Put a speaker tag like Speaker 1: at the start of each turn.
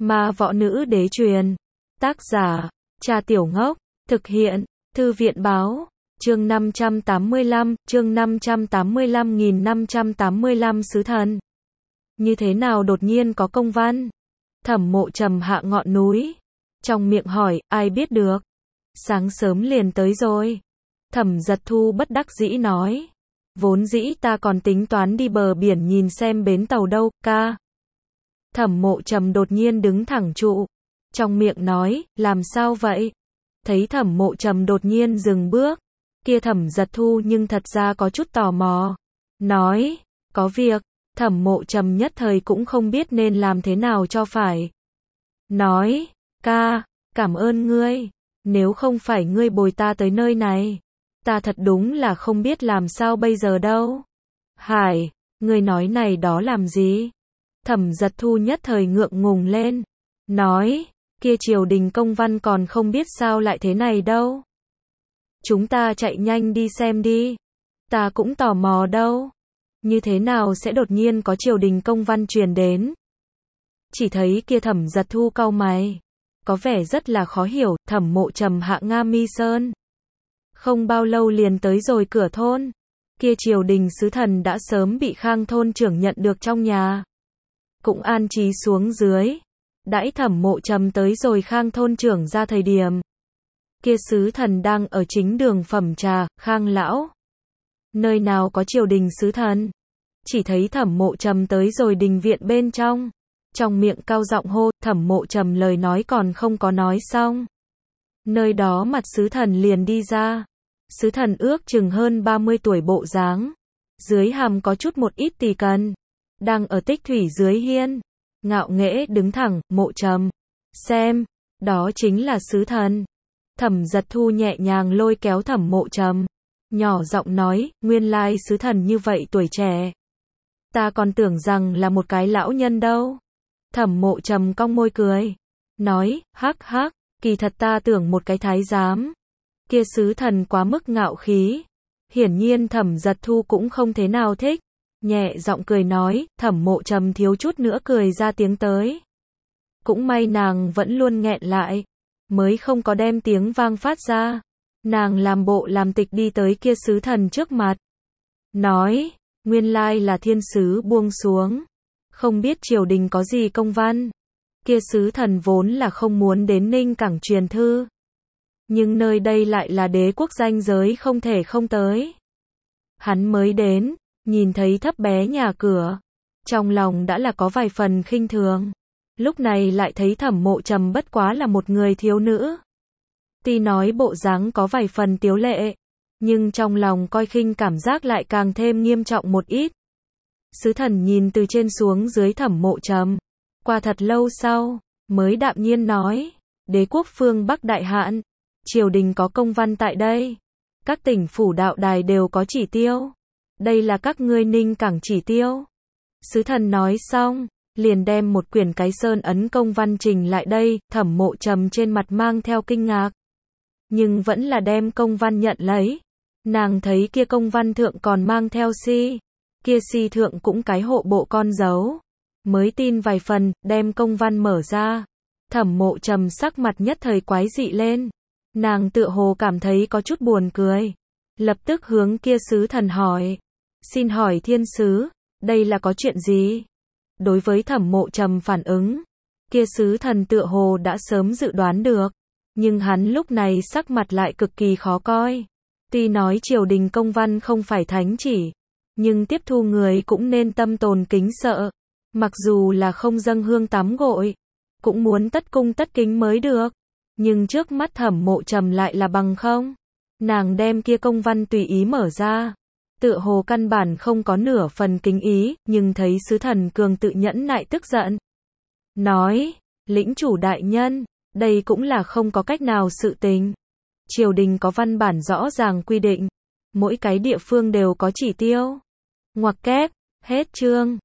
Speaker 1: Ma võ nữ đế truyền. Tác giả, Trà Tiểu Ngốc. Thực hiện, Thư viện báo. Chương 585, chương 585.585 sứ thần. Như thế nào đột nhiên có công văn? Thẩm Mộ Trầm hạ ngọn núi. Trong miệng hỏi, ai biết được. Sáng sớm liền tới rồi. Thẩm Giật Thu bất đắc dĩ nói. Vốn dĩ ta còn tính toán đi bờ biển nhìn xem bến tàu đâu, ca. Thẩm Mộ Trầm đột nhiên đứng thẳng trụ. Trong miệng nói, làm sao vậy? Thấy Thẩm Mộ Trầm đột nhiên dừng bước. Kia Thẩm Giật Thu nhưng thật ra có chút tò mò. Nói, có việc. Thẩm Mộ Trầm nhất thời cũng không biết nên làm thế nào cho phải. Nói, ca, cảm ơn ngươi. Nếu không phải ngươi bồi ta tới nơi này, ta thật đúng là không biết làm sao bây giờ đâu. Hải, ngươi nói này đó làm gì? Thẩm Giật Thu nhất thời ngượng ngùng lên. Nói, kia triều đình công văn còn không biết sao lại thế này đâu. Chúng ta chạy nhanh đi xem đi. Ta cũng tò mò đâu. Như thế nào sẽ đột nhiên có triều đình công văn truyền đến? Chỉ thấy kia Thẩm Giật Thu cau mày. Có vẻ rất là khó hiểu. Thẩm Mộ Trầm hạ Nga Mi Sơn. Không bao lâu liền tới rồi cửa thôn. Kia triều đình sứ thần đã sớm bị Khang thôn trưởng nhận được trong nhà. Cũng an trí xuống dưới. Đãi Thẩm Mộ Trầm tới rồi Khang thôn trưởng ra thời điểm. Kia sứ thần đang ở chính đường phẩm trà. Khang lão, nơi nào có triều đình sứ thần? Chỉ thấy Thẩm Mộ Trầm tới rồi đình viện bên trong. Trong miệng cao giọng hô. Thẩm Mộ Trầm lời nói còn không có nói xong. Nơi đó mặt sứ thần liền đi ra. Sứ thần ước chừng hơn 30 tuổi bộ dáng. Dưới hàm có chút một ít tỳ cần. Đang ở tích thủy dưới hiên. Ngạo nghễ đứng thẳng. Mộ Trầm, xem, đó chính là sứ thần. Thẩm Giật Thu nhẹ nhàng lôi kéo Thẩm Mộ Trầm. Nhỏ giọng nói, nguyên lai sứ thần như vậy tuổi trẻ. Ta còn tưởng rằng là một cái lão nhân đâu. Thẩm Mộ Trầm cong môi cười. Nói, hắc hắc, kỳ thật ta tưởng một cái thái giám. Kia sứ thần quá mức ngạo khí. Hiển nhiên Thẩm Giật Thu cũng không thế nào thích. Nhẹ giọng cười nói. Thẩm Mộ Trầm thiếu chút nữa cười ra tiếng tới. Cũng may nàng vẫn luôn nghẹn lại, mới không có đem tiếng vang phát ra. Nàng làm bộ làm tịch đi tới kia sứ thần trước mặt. Nói, nguyên lai là thiên sứ buông xuống. Không biết triều đình có gì công văn. Kia sứ thần vốn là không muốn đến Ninh Cảng truyền thư. Nhưng nơi đây lại là đế quốc ranh giới không thể không tới. Hắn mới đến, nhìn thấy thấp bé nhà cửa. Trong lòng đã là có vài phần khinh thường. Lúc này lại thấy Thẩm Mộ Trầm bất quá là một người thiếu nữ. Tuy nói bộ dáng có vài phần tiếu lệ, nhưng trong lòng coi khinh cảm giác lại càng thêm nghiêm trọng một ít. Sứ thần nhìn từ trên xuống dưới Thẩm Mộ Trầm. Qua thật lâu sau, mới đạm nhiên nói, đế quốc phương Bắc đại hạn, triều đình có công văn tại đây. Các tỉnh phủ đạo đài đều có chỉ tiêu. Đây là các ngươi Ninh Cảng chỉ tiêu. Sứ thần nói xong, liền đem một quyển cái sơn ấn công văn trình lại đây. Thẩm Mộ Trầm trên mặt mang theo kinh ngạc, nhưng vẫn là đem công văn nhận lấy. Nàng thấy kia công văn thượng còn mang theo si. Kia si thượng cũng cái hộ bộ con dấu. Mới tin vài phần, đem công văn mở ra. Thẩm Mộ Trầm sắc mặt nhất thời quái dị lên. Nàng tựa hồ cảm thấy có chút buồn cười. Lập tức hướng kia sứ thần hỏi. Xin hỏi thiên sứ, đây là có chuyện gì? Đối với Thẩm Mộ Trầm phản ứng, kia sứ thần tựa hồ đã sớm dự đoán được. Nhưng hắn lúc này sắc mặt lại cực kỳ khó coi. Tuy nói triều đình công văn không phải thánh chỉ, nhưng tiếp thu người cũng nên tâm tồn kính sợ. Mặc dù là không dâng hương tắm gội, cũng muốn tất cung tất kính mới được. Nhưng trước mắt Thẩm Mộ Trầm lại là bằng không. Nàng đem kia công văn tùy ý mở ra. Tựa hồ căn bản không có nửa phần kính ý, nhưng thấy sứ thần cường tự nhẫn nại tức giận. Nói, lĩnh chủ đại nhân, đây cũng là không có cách nào sự tình. Triều đình có văn bản rõ ràng quy định. Mỗi cái địa phương đều có chỉ tiêu. Ngoặc kép, hết chương.